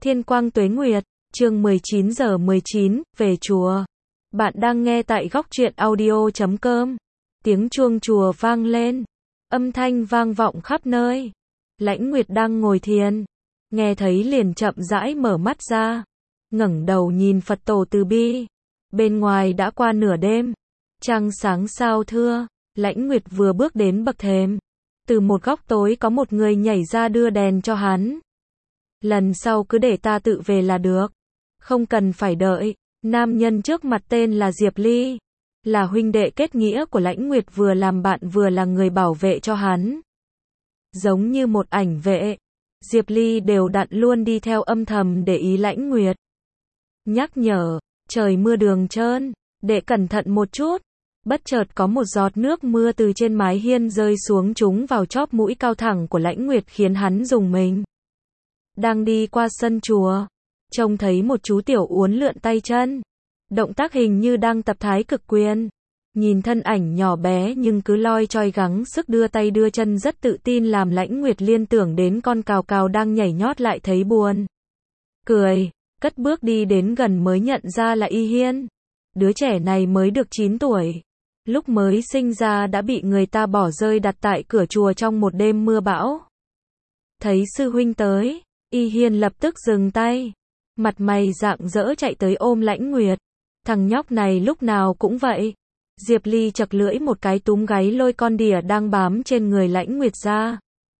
Thiên quang tuế nguyệt, chương 19:19, về chùa. Bạn đang nghe tại góc truyện audio.com. Tiếng chuông chùa vang lên, âm thanh vang vọng khắp nơi. Lãnh Nguyệt đang ngồi thiền, nghe thấy liền chậm rãi mở mắt ra, ngẩng đầu nhìn Phật tổ từ bi. Bên ngoài đã qua nửa đêm, trăng sáng sao thưa. Lãnh Nguyệt vừa bước đến bậc thềm, từ một góc tối có một người nhảy ra đưa đèn cho hắn. Lần sau cứ để ta tự về là được, không cần phải đợi. Nam nhân trước mặt tên là Diệp Ly, là huynh đệ kết nghĩa của Lãnh Nguyệt, vừa làm bạn vừa là người bảo vệ cho hắn. Giống như một ảnh vệ, Diệp Ly đều đặn luôn đi theo âm thầm để ý Lãnh Nguyệt. Nhắc nhở, trời mưa đường trơn, để cẩn thận một chút. Bất chợt có một giọt nước mưa từ trên mái hiên rơi xuống trúng vào chóp mũi cao thẳng của Lãnh Nguyệt khiến hắn rùng mình. Đang đi qua sân chùa, trông thấy một chú tiểu uốn lượn tay chân, động tác hình như đang tập thái cực quyền. Nhìn thân ảnh nhỏ bé nhưng cứ loi choi gắng sức đưa tay đưa chân rất tự tin làm Lãnh Nguyệt liên tưởng đến con cào cào đang nhảy nhót, lại thấy buồn cười, cất bước đi đến gần mới nhận ra là Y Hiên. Đứa trẻ này mới được 9 tuổi, lúc mới sinh ra đã bị người ta bỏ rơi đặt tại cửa chùa trong một đêm mưa bão. Thấy sư huynh tới, Y Hiên lập tức dừng tay, mặt mày rạng rỡ chạy tới ôm Lãnh Nguyệt. Thằng nhóc này lúc nào cũng vậy. Diệp Ly chật lưỡi một cái túm gáy lôi con đỉa đang bám trên người Lãnh Nguyệt ra.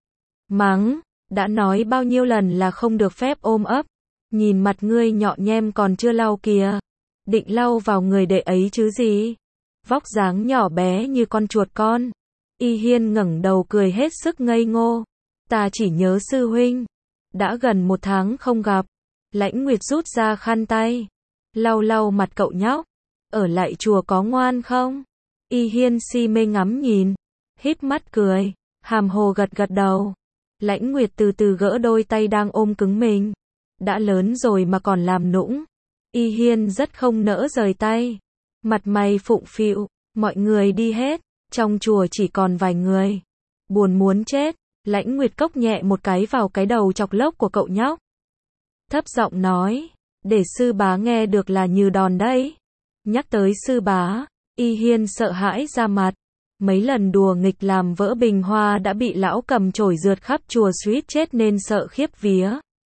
Mắng, đã nói bao nhiêu lần là không được phép ôm ấp. Nhìn mặt ngươi nhọ nhem còn chưa lau kìa. Định lau vào người đệ ấy chứ gì. Vóc dáng nhỏ bé như con chuột con. Y Hiên ngẩng đầu cười hết sức ngây ngô. Ta chỉ nhớ sư huynh. Đã gần 1 tháng không gặp. Lãnh Nguyệt rút ra khăn tay, lau lau mặt cậu nhóc. Ở lại chùa có ngoan không? Y Hiên si mê ngắm nhìn, híp mắt cười, hàm hồ gật gật đầu. Lãnh Nguyệt từ từ gỡ đôi tay đang ôm cứng mình. Đã lớn rồi mà còn làm nũng. Y Hiên rất không nỡ rời tay, mặt mày phụng phịu. Mọi người đi hết, trong chùa chỉ còn vài người. Buồn muốn chết. Lãnh Nguyệt cốc nhẹ một cái vào cái đầu chọc lốc của cậu nhóc, thấp giọng nói, để sư bá nghe được là như đòn đấy. Nhắc tới sư bá, Y Hiên sợ hãi ra mặt. Mấy lần đùa nghịch làm vỡ bình hoa đã bị lão cầm chổi rượt khắp chùa suýt chết nên sợ khiếp vía.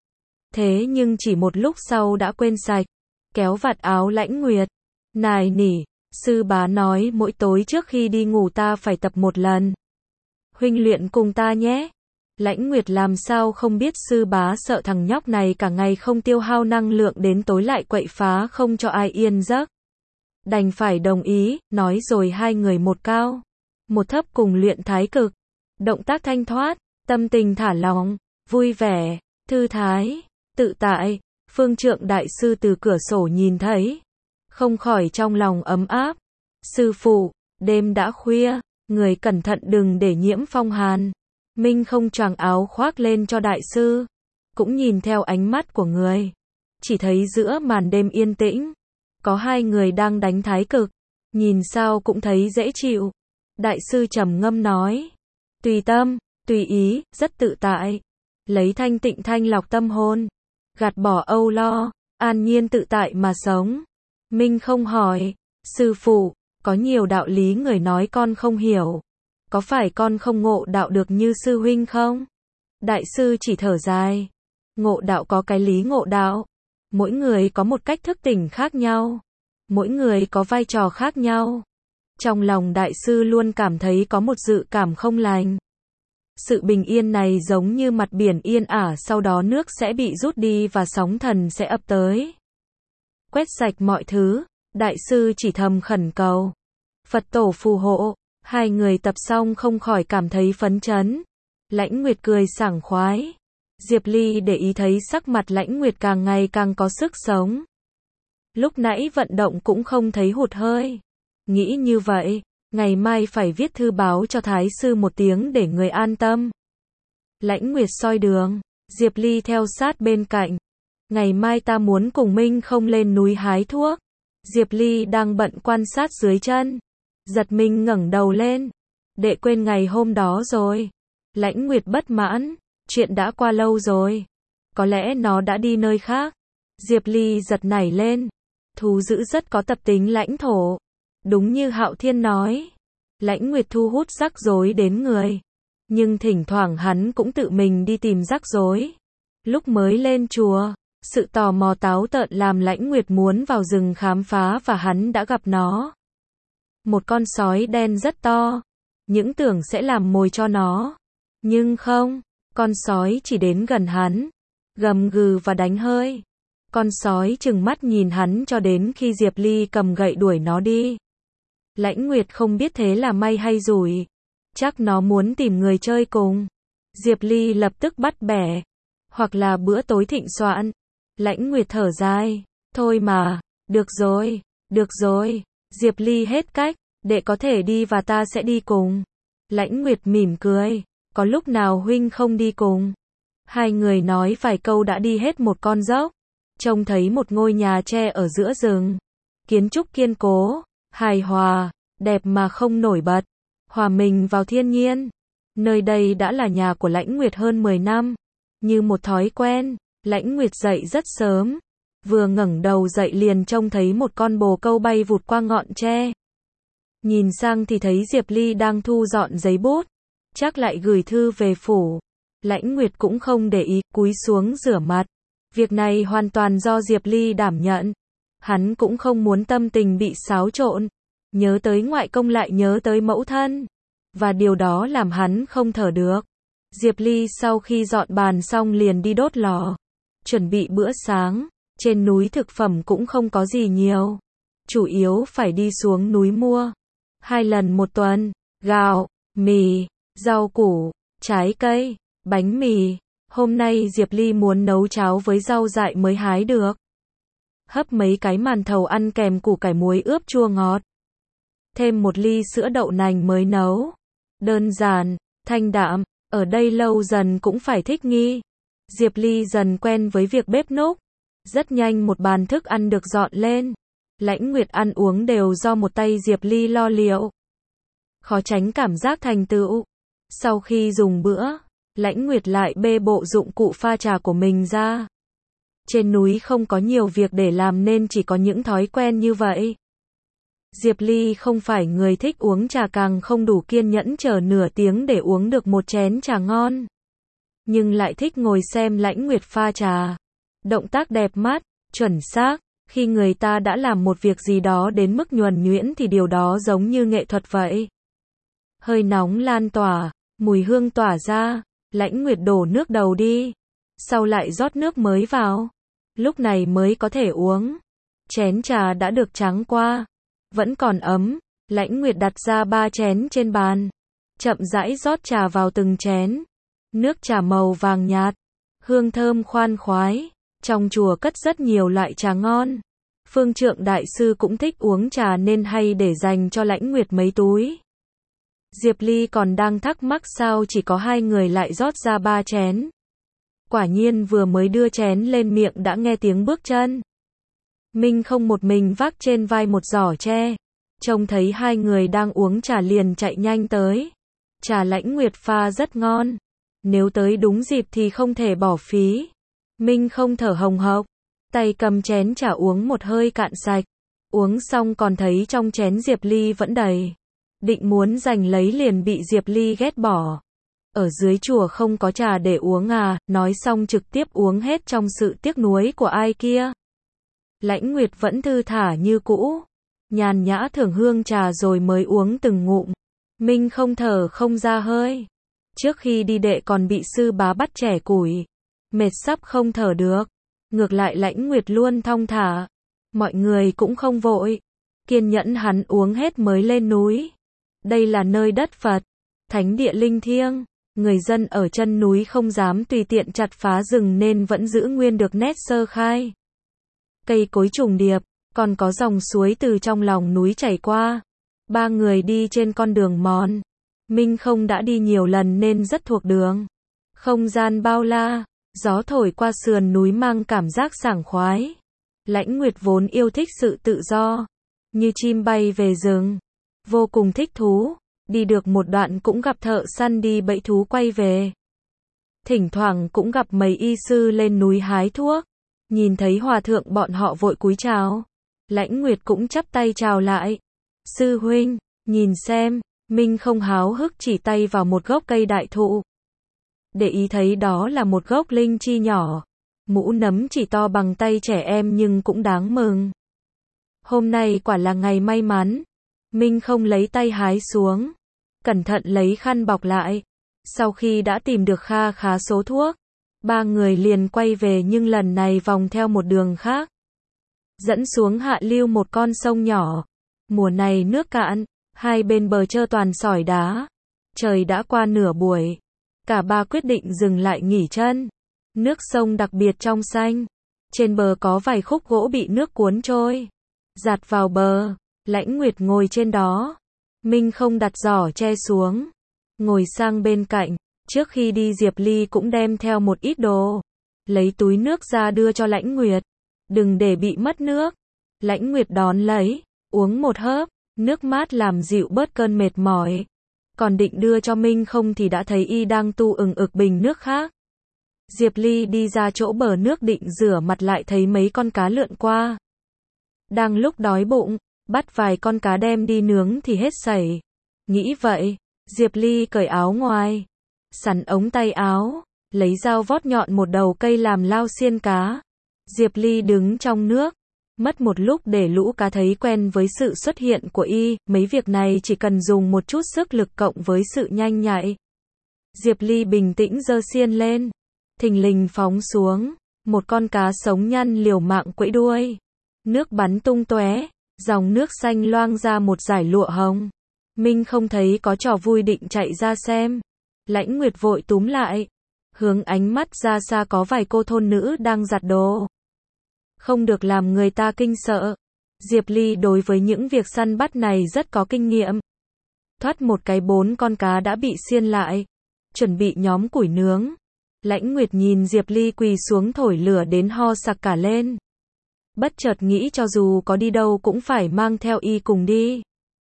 Thế nhưng chỉ một lúc sau đã quên sạch, kéo vạt áo Lãnh Nguyệt, nài nỉ, sư bá nói mỗi tối trước khi đi ngủ ta phải tập 1 lần. Huynh luyện cùng ta nhé. Lãnh Nguyệt làm sao không biết sư bá sợ thằng nhóc này cả ngày không tiêu hao năng lượng đến tối lại quậy phá không cho ai yên giấc. Đành phải đồng ý, nói rồi hai người một cao, một thấp cùng luyện thái cực. Động tác thanh thoát, tâm tình thả lỏng, vui vẻ, thư thái, tự tại. Phương Trượng đại sư từ cửa sổ nhìn thấy, không khỏi trong lòng ấm áp. Sư phụ, đêm đã khuya, người cẩn thận đừng để nhiễm phong hàn. Minh không choàng áo khoác lên cho đại sư, cũng nhìn theo ánh mắt của người. Chỉ thấy giữa màn đêm yên tĩnh, có hai người đang đánh thái cực, nhìn sao cũng thấy dễ chịu. Đại sư trầm ngâm nói, tùy tâm, tùy ý, rất tự tại. Lấy thanh tịnh thanh lọc tâm hồn, gạt bỏ âu lo, an nhiên tự tại mà sống. Minh không hỏi, sư phụ, có nhiều đạo lý người nói con không hiểu. Có phải con không ngộ đạo được như sư huynh không? Đại sư chỉ thở dài. Ngộ đạo có cái lý ngộ đạo. Mỗi người có một cách thức tỉnh khác nhau. Mỗi người có vai trò khác nhau. Trong lòng đại sư luôn cảm thấy có một dự cảm không lành. Sự bình yên này giống như mặt biển yên ả, sau đó nước sẽ bị rút đi và sóng thần sẽ ập tới, quét sạch mọi thứ. Đại sư chỉ thầm khẩn cầu Phật tổ phù hộ. Hai người tập xong không khỏi cảm thấy phấn chấn. Lãnh Nguyệt cười sảng khoái. Diệp Ly để ý thấy sắc mặt Lãnh Nguyệt càng ngày càng có sức sống. Lúc nãy vận động cũng không thấy hụt hơi. Nghĩ như vậy, ngày mai phải viết thư báo cho Thái sư một tiếng để người an tâm. Lãnh Nguyệt soi đường, Diệp Ly theo sát bên cạnh. Ngày mai ta muốn cùng Minh không lên núi hái thuốc. Diệp Ly đang bận quan sát dưới chân, giật mình ngẩng đầu lên. Đệ quên ngày hôm đó rồi. Lãnh Nguyệt bất mãn, chuyện đã qua lâu rồi. có lẽ nó đã đi nơi khác. Diệp Ly giật nảy lên. Thú dữ rất có tập tính lãnh thổ. Đúng như Hạo Thiên nói. Lãnh Nguyệt thu hút rắc rối đến người. Nhưng thỉnh thoảng hắn cũng tự mình đi tìm rắc rối. Lúc mới lên chùa, sự tò mò táo tợn làm Lãnh Nguyệt muốn vào rừng khám phá và hắn đã gặp nó. Một con sói đen rất to. Những tưởng sẽ làm mồi cho nó. Nhưng không, con sói chỉ đến gần hắn, gầm gừ và đánh hơi. Con sói trừng mắt nhìn hắn cho đến khi Diệp Ly cầm gậy đuổi nó đi. Lãnh Nguyệt không biết thế là may hay rủi. Chắc nó muốn tìm người chơi cùng. Diệp Ly lập tức bắt bẻ. Hoặc là bữa tối thịnh soạn. Lãnh Nguyệt thở dài. Thôi mà, được rồi. Diệp Ly hết cách, đệ có thể đi và ta sẽ đi cùng. Lãnh Nguyệt mỉm cười. Có lúc nào huynh không đi cùng? Hai người nói vài câu đã đi hết một con dốc. Trông thấy một ngôi nhà tre ở giữa rừng. Kiến trúc kiên cố, hài hòa, đẹp mà không nổi bật. Hòa mình vào thiên nhiên. Nơi đây đã là nhà của Lãnh Nguyệt hơn 10 năm. Như một thói quen, Lãnh Nguyệt dậy rất sớm. Vừa ngẩng đầu dậy liền trông thấy một con bồ câu bay vụt qua ngọn tre. Nhìn sang thì thấy Diệp Ly đang thu dọn giấy bút. Chắc lại gửi thư về phủ. Lãnh Nguyệt cũng không để ý, cúi xuống rửa mặt. Việc này hoàn toàn do Diệp Ly đảm nhận. Hắn cũng không muốn tâm tình bị xáo trộn. Nhớ tới ngoại công lại nhớ tới mẫu thân. Và điều đó làm hắn không thở được. Diệp Ly sau khi dọn bàn xong liền đi đốt lò. Chuẩn bị bữa sáng. Trên núi thực phẩm cũng không có gì nhiều. Chủ yếu phải đi xuống núi mua. 2 lần một tuần. Gạo, mì, rau củ, trái cây, bánh mì. Hôm nay Diệp Ly muốn nấu cháo với rau dại mới hái được. Hấp mấy cái màn thầu ăn kèm củ cải muối ướp chua ngọt. Thêm 1 ly sữa đậu nành mới nấu. Đơn giản, thanh đạm, ở đây lâu dần cũng phải thích nghi. Diệp Ly dần quen với việc bếp núc. Rất nhanh một bàn thức ăn được dọn lên. Lãnh Nguyệt ăn uống đều do một tay Diệp Ly lo liệu. Khó tránh cảm giác thành tựu. Sau khi dùng bữa, Lãnh Nguyệt lại bê bộ dụng cụ pha trà của mình ra. Trên núi không có nhiều việc để làm nên chỉ có những thói quen như vậy. Diệp Ly không phải người thích uống trà, càng không đủ kiên nhẫn chờ nửa tiếng để uống được một chén trà ngon. Nhưng lại thích ngồi xem Lãnh Nguyệt pha trà. Động tác đẹp mắt, chuẩn xác. Khi người ta đã làm một việc gì đó đến mức nhuần nhuyễn thì điều đó giống như nghệ thuật vậy. Hơi nóng lan tỏa, mùi hương tỏa ra. Lãnh Nguyệt đổ nước đầu đi. Sau lại rót nước mới vào. Lúc này mới có thể uống. Chén trà đã được tráng qua. Vẫn còn ấm. Lãnh Nguyệt đặt ra 3 chén trên bàn. Chậm rãi rót trà vào từng chén. Nước trà màu vàng nhạt. Hương thơm khoan khoái. Trong chùa cất rất nhiều loại trà ngon. Phương Trượng Đại Sư cũng thích uống trà nên hay để dành cho Lãnh Nguyệt mấy túi. Diệp Ly còn đang thắc mắc sao chỉ có 2 người lại rót ra 3 chén. Quả nhiên vừa mới đưa chén lên miệng đã nghe tiếng bước chân. Minh không một mình vác trên vai một giỏ tre. Trông thấy 2 người đang uống trà liền chạy nhanh tới. Trà Lãnh Nguyệt pha rất ngon. Nếu tới đúng dịp thì không thể bỏ phí. Minh không thở hồng hộc. Tay cầm chén trà uống một hơi cạn sạch. Uống xong còn thấy trong chén Diệp Ly vẫn đầy. Định muốn giành lấy liền bị Diệp Ly ghét bỏ. Ở dưới chùa không có trà để uống à, nói xong trực tiếp uống hết trong sự tiếc nuối của ai kia. Lãnh Nguyệt vẫn thư thả như cũ. Nhàn nhã thưởng hương trà rồi mới uống từng ngụm. Minh không thở không ra hơi. Trước khi đi đệ còn bị sư bá bắt chẻ củi. Mệt sắp không thở được. Ngược lại Lãnh Nguyệt luôn thong thả. Mọi người cũng không vội. Kiên nhẫn hắn uống hết mới lên núi. Đây là nơi đất Phật. Thánh địa linh thiêng. Người dân ở chân núi không dám tùy tiện chặt phá rừng nên vẫn giữ nguyên được nét sơ khai. Cây cối trùng điệp, còn có dòng suối từ trong lòng núi chảy qua. 3 người đi trên con đường mòn. Minh không đã đi nhiều lần nên rất thuộc đường. Không gian bao la, gió thổi qua sườn núi mang cảm giác sảng khoái. Lãnh Nguyệt vốn yêu thích sự tự do, như chim bay về rừng. Vô cùng thích thú. Đi được một đoạn cũng gặp thợ săn đi bẫy thú quay về. Thỉnh thoảng cũng gặp mấy y sư lên núi hái thuốc. Nhìn thấy hòa thượng bọn họ vội cúi chào. Lãnh Nguyệt cũng chắp tay chào lại. Sư huynh, nhìn xem, Minh không háo hức chỉ tay vào một gốc cây đại thụ. Để ý thấy đó là một gốc linh chi nhỏ. Mũ nấm chỉ to bằng tay trẻ em nhưng cũng đáng mừng. Hôm nay quả là ngày may mắn. Minh không lấy tay hái xuống. Cẩn thận lấy khăn bọc lại. Sau khi đã tìm được kha khá số thuốc, ba người liền quay về nhưng lần này vòng theo một đường khác. Dẫn xuống hạ lưu một con sông nhỏ. Mùa này nước cạn, hai bên bờ trơ toàn sỏi đá. Trời đã qua nửa buổi. Cả ba quyết định dừng lại nghỉ chân. Nước sông đặc biệt trong xanh. Trên bờ có vài khúc gỗ bị nước cuốn trôi. Dạt vào bờ, Lãnh Nguyệt ngồi trên đó. Minh không đặt giỏ che xuống. Ngồi sang bên cạnh. Trước khi đi Diệp Ly cũng đem theo một ít đồ. Lấy túi nước ra đưa cho Lãnh Nguyệt. Đừng để bị mất nước. Lãnh Nguyệt đón lấy, uống một hớp. Nước mát làm dịu bớt cơn mệt mỏi. Còn định đưa cho Minh không thì đã thấy y đang tu ừng ực bình nước khác. Diệp Ly đi ra chỗ bờ nước định rửa mặt lại thấy mấy con cá lượn qua. Đang lúc đói bụng, bắt vài con cá đem đi nướng thì hết sảy. Nghĩ vậy, Diệp Ly cởi áo ngoài, sắn ống tay áo, lấy dao vót nhọn một đầu cây làm lao xiên cá. Diệp Ly đứng trong nước, mất một lúc để lũ cá thấy quen với sự xuất hiện của y, mấy việc này chỉ cần dùng một chút sức lực cộng với sự nhanh nhạy. Diệp Ly bình tĩnh giơ xiên lên, thình lình phóng xuống, một con cá sống nhăn liều mạng quẫy đuôi. Nước bắn tung tóe, dòng nước xanh loang ra một dải lụa hồng. Minh không thấy có trò vui định chạy ra xem. Lãnh Nguyệt vội túm lại, hướng ánh mắt ra xa có vài cô thôn nữ đang giặt đồ. Không được làm người ta kinh sợ. Diệp Ly đối với những việc săn bắt này rất có kinh nghiệm. Thoát một cái 4 con cá đã bị xiên lại, chuẩn bị nhóm củi nướng. Lãnh Nguyệt nhìn Diệp Ly quỳ xuống thổi lửa đến ho sặc cả lên. Bất chợt nghĩ cho dù có đi đâu cũng phải mang theo y cùng đi.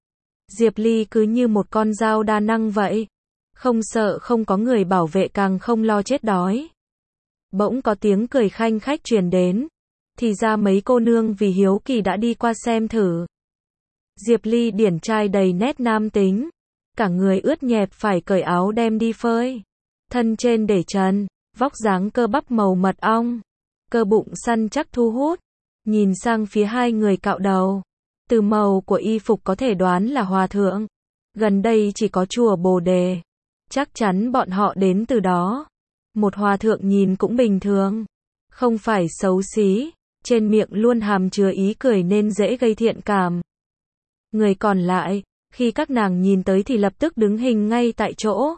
Diệp Ly cứ như một con dao đa năng vậy. Không sợ không có người bảo vệ càng không lo chết đói. Bỗng có tiếng cười khanh khách truyền đến. Thì ra mấy cô nương vì hiếu kỳ đã đi qua xem thử. Diệp Ly điển trai đầy nét nam tính. Cả người ướt nhẹp phải cởi áo đem đi phơi. Thân trên để trần, vóc dáng cơ bắp màu mật ong. Cơ bụng săn chắc thu hút. Nhìn sang phía hai người cạo đầu. Từ màu của y phục có thể đoán là hòa thượng. Gần đây chỉ có chùa Bồ Đề. Chắc chắn bọn họ đến từ đó. Một hòa thượng nhìn cũng bình thường. Không phải xấu xí. Trên miệng luôn hàm chứa ý cười nên dễ gây thiện cảm. Người còn lại, khi các nàng nhìn tới thì lập tức đứng hình ngay tại chỗ.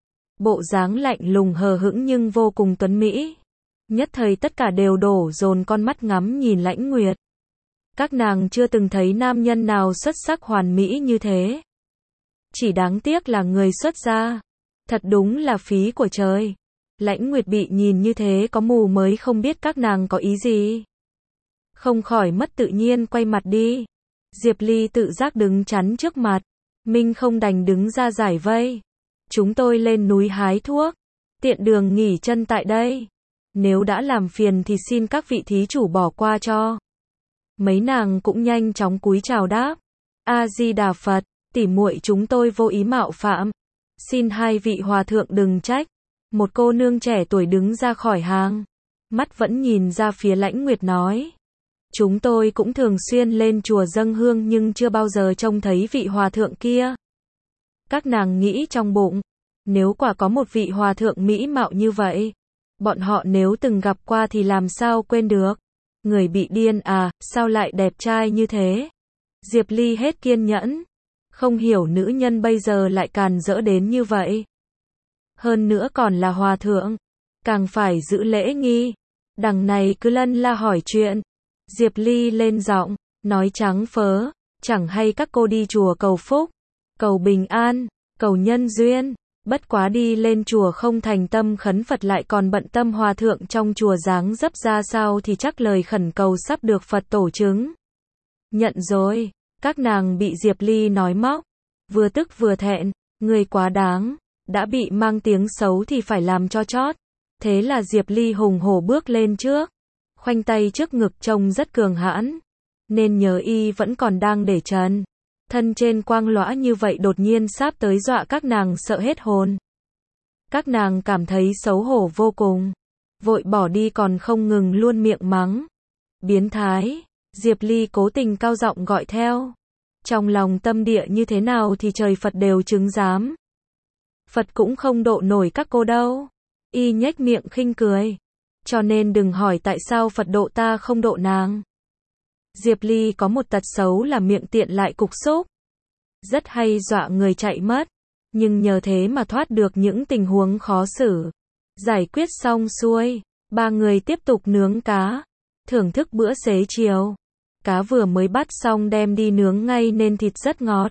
Bộ dáng lạnh lùng hờ hững nhưng vô cùng tuấn mỹ. Nhất thời tất cả đều đổ dồn con mắt ngắm nhìn Lãnh Nguyệt. Các nàng chưa từng thấy nam nhân nào xuất sắc hoàn mỹ như thế. Chỉ đáng tiếc là người xuất gia. Thật đúng là phí của trời. Lãnh Nguyệt bị nhìn như thế có mù mới không biết các nàng có ý gì. Không khỏi mất tự nhiên quay mặt đi. Diệp Ly tự giác đứng chắn trước mặt. Minh không đành đứng ra giải vây. Chúng tôi lên núi hái thuốc. Tiện đường nghỉ chân tại đây. Nếu đã làm phiền thì xin các vị thí chủ bỏ qua cho. Mấy nàng cũng nhanh chóng cúi chào đáp. A Di Đà Phật, tỉ muội chúng tôi vô ý mạo phạm. Xin hai vị hòa thượng đừng trách. Một cô nương trẻ tuổi đứng ra khỏi hàng. Mắt vẫn nhìn ra phía Lãnh Nguyệt nói. Chúng tôi cũng thường xuyên lên chùa dâng hương nhưng chưa bao giờ trông thấy vị hòa thượng kia. Các nàng nghĩ trong bụng. Nếu quả có một vị hòa thượng mỹ mạo như vậy. Bọn họ nếu từng gặp qua thì làm sao quên được. Người bị điên à, sao lại đẹp trai như thế? Diệp Ly hết kiên nhẫn. Không hiểu nữ nhân bây giờ lại càn rỡ đến như vậy. Hơn nữa còn là hòa thượng. Càng phải giữ lễ nghi. Đằng này cứ lân la hỏi chuyện. Diệp Ly lên giọng, nói trắng phớ. Chẳng hay các cô đi chùa cầu phúc, cầu bình an, cầu nhân duyên. Bất quá đi lên chùa không thành tâm khấn Phật lại còn bận tâm hòa thượng trong chùa dáng dấp ra sao thì chắc lời khẩn cầu sắp được Phật tổ chứng. Nhận rồi, các nàng bị Diệp Ly nói móc. Vừa tức vừa thẹn, người quá đáng, đã bị mang tiếng xấu thì phải làm cho chót. Thế là Diệp Ly hùng hổ bước lên trước, khoanh tay trước ngực trông rất cường hãn, nên nhớ y vẫn còn đang để trần. Thân trên quang lõa như vậy đột nhiên sáp tới dọa các nàng sợ hết hồn. Các nàng cảm thấy xấu hổ vô cùng, vội bỏ đi còn không ngừng luôn miệng mắng. Biến thái, Diệp Ly cố tình cao giọng gọi theo. Trong lòng tâm địa như thế nào thì trời Phật đều chứng giám. Phật cũng không độ nổi các cô đâu. Y nhếch miệng khinh cười. Cho nên đừng hỏi tại sao Phật độ ta không độ nàng. Diệp Ly có một tật xấu là miệng tiện lại cục xúc. Rất hay dọa người chạy mất. Nhưng nhờ thế mà thoát được những tình huống khó xử. Giải quyết xong xuôi, ba người tiếp tục nướng cá. Thưởng thức bữa xế chiều. Cá vừa mới bắt xong đem đi nướng ngay nên thịt rất ngọt.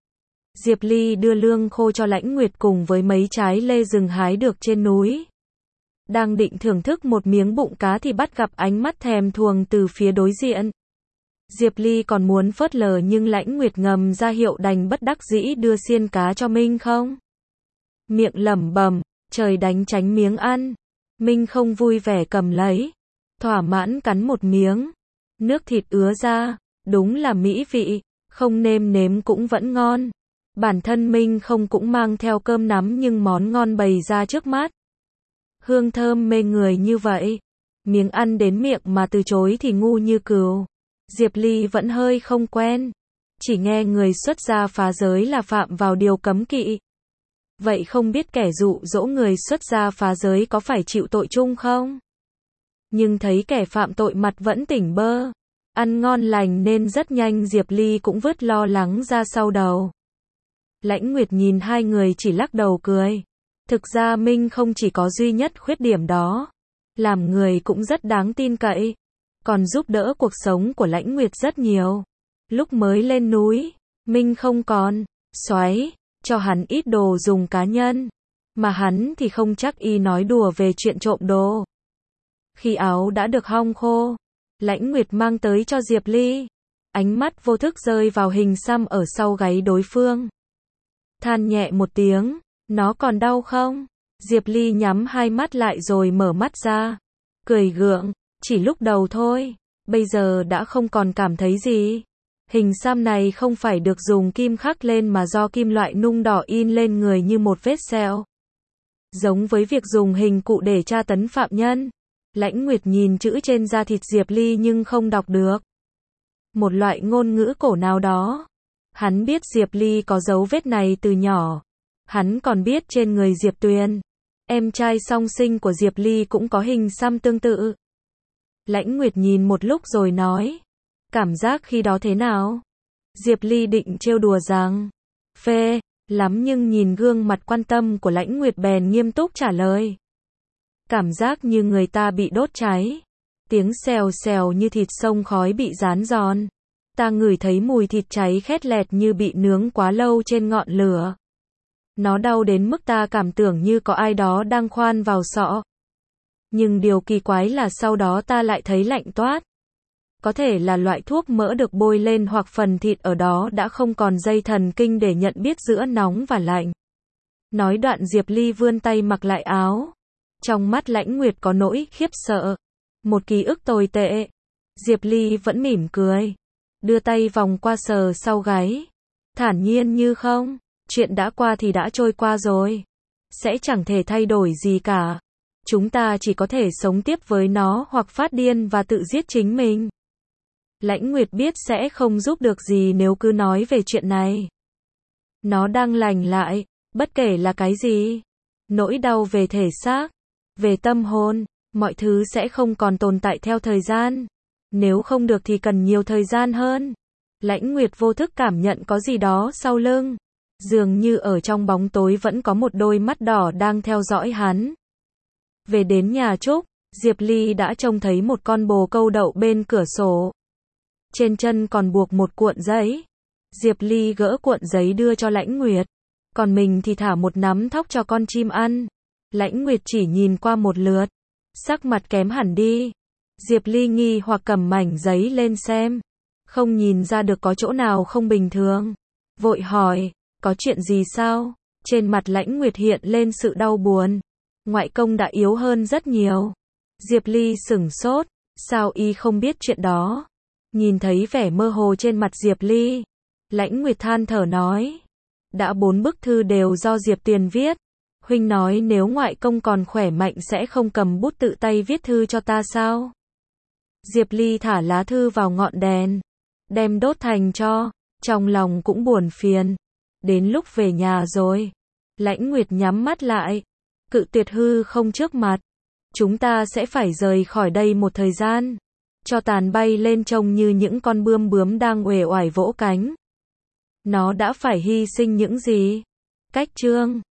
Diệp Ly đưa lương khô cho Lãnh Nguyệt cùng với mấy trái lê rừng hái được trên núi. Đang định thưởng thức một miếng bụng cá thì bắt gặp ánh mắt thèm thuồng từ phía đối diện. Diệp Ly còn muốn phớt lờ nhưng Lãnh Nguyệt ngầm ra hiệu đành bất đắc dĩ đưa xiên cá cho Minh Không. Miệng lẩm bẩm, trời đánh tránh miếng ăn. Minh Không vui vẻ cầm lấy, thỏa mãn cắn một miếng. Nước thịt ứa ra, đúng là mỹ vị, không nêm nếm cũng vẫn ngon. Bản thân Minh Không cũng mang theo cơm nắm nhưng món ngon bày ra trước mắt. Hương thơm mê người như vậy. Miếng ăn đến miệng mà từ chối thì ngu như cừu. Diệp Ly vẫn hơi không quen. Chỉ nghe người xuất gia phá giới là phạm vào điều cấm kỵ. Vậy không biết kẻ dụ dỗ người xuất gia phá giới có phải chịu tội chung không? Nhưng thấy kẻ phạm tội mặt vẫn tỉnh bơ, ăn ngon lành nên rất nhanh Diệp Ly cũng vứt lo lắng ra sau đầu. Lãnh Nguyệt nhìn hai người chỉ lắc đầu cười. Thực ra Minh Không chỉ có duy nhất khuyết điểm đó. Làm người cũng rất đáng tin cậy. Còn giúp đỡ cuộc sống của Lãnh Nguyệt rất nhiều. Lúc mới lên núi, Minh Không còn xoáy cho hắn ít đồ dùng cá nhân. Mà hắn thì không chắc y nói đùa về chuyện trộm đồ. Khi áo đã được hong khô, Lãnh Nguyệt mang tới cho Diệp Ly. Ánh mắt vô thức rơi vào hình xăm ở sau gáy đối phương. Than nhẹ một tiếng, nó còn đau không? Diệp Ly nhắm hai mắt lại rồi mở mắt ra. Cười gượng, chỉ lúc đầu thôi, bây giờ đã không còn cảm thấy gì. Hình xăm này không phải được dùng kim khắc lên mà do kim loại nung đỏ in lên người như một vết sẹo. Giống với việc dùng hình cụ để tra tấn phạm nhân. Lãnh Nguyệt nhìn chữ trên da thịt Diệp Ly nhưng không đọc được. Một loại ngôn ngữ cổ nào đó. Hắn biết Diệp Ly có dấu vết này từ nhỏ. Hắn còn biết trên người Diệp Tuyền, em trai song sinh của Diệp Ly cũng có hình xăm tương tự. Lãnh Nguyệt nhìn một lúc rồi nói. Cảm giác khi đó thế nào? Diệp Ly định trêu đùa rằng phê lắm nhưng nhìn gương mặt quan tâm của Lãnh Nguyệt bèn nghiêm túc trả lời. Cảm giác như người ta bị đốt cháy. Tiếng xèo xèo như thịt xông khói bị rán giòn. Ta ngửi thấy mùi thịt cháy khét lẹt như bị nướng quá lâu trên ngọn lửa. Nó đau đến mức ta cảm tưởng như có ai đó đang khoan vào sọ. Nhưng điều kỳ quái là sau đó ta lại thấy lạnh toát. Có thể là loại thuốc mỡ được bôi lên hoặc phần thịt ở đó đã không còn dây thần kinh để nhận biết giữa nóng và lạnh. Nói đoạn Diệp Ly vươn tay mặc lại áo. Trong mắt Lãnh Nguyệt có nỗi khiếp sợ. Một ký ức tồi tệ. Diệp Ly vẫn mỉm cười. Đưa tay vòng qua sờ sau gáy. Thản nhiên như không. Chuyện đã qua thì đã trôi qua rồi. Sẽ chẳng thể thay đổi gì cả. Chúng ta chỉ có thể sống tiếp với nó hoặc phát điên và tự giết chính mình. Lãnh Nguyệt biết sẽ không giúp được gì nếu cứ nói về chuyện này. Nó đang lành lại, bất kể là cái gì. Nỗi đau về thể xác, về tâm hồn, mọi thứ sẽ không còn tồn tại theo thời gian. Nếu không được thì cần nhiều thời gian hơn. Lãnh Nguyệt vô thức cảm nhận có gì đó sau lưng. Dường như ở trong bóng tối vẫn có một đôi mắt đỏ đang theo dõi hắn. Về đến nhà Trúc, Diệp Ly đã trông thấy một con bồ câu đậu bên cửa sổ. Trên chân còn buộc một cuộn giấy. Diệp Ly gỡ cuộn giấy đưa cho Lãnh Nguyệt. Còn mình thì thả một nắm thóc cho con chim ăn. Lãnh Nguyệt chỉ nhìn qua một lượt. Sắc mặt kém hẳn đi. Diệp Ly nghi hoặc cầm mảnh giấy lên xem. Không nhìn ra được có chỗ nào không bình thường. Vội hỏi, có chuyện gì sao? Trên mặt Lãnh Nguyệt hiện lên sự đau buồn. Ngoại công đã yếu hơn rất nhiều. Diệp Ly sửng sốt, sao y không biết chuyện đó? Nhìn thấy vẻ mơ hồ trên mặt Diệp Ly, Lãnh Nguyệt than thở nói, đã 4 bức thư đều do Diệp Tiền viết. Huynh nói nếu ngoại công còn khỏe mạnh sẽ không cầm bút tự tay viết thư cho ta sao? Diệp Ly thả lá thư vào ngọn đèn, đem đốt thành tro, trong lòng cũng buồn phiền. Đến lúc về nhà rồi, Lãnh Nguyệt nhắm mắt lại, cự tuyệt hư không trước mặt. Chúng ta sẽ phải rời khỏi đây một thời gian. Cho tàn bay lên trông như những con bướm đang uể oải vỗ cánh. Nó đã phải hy sinh những gì? Cách chương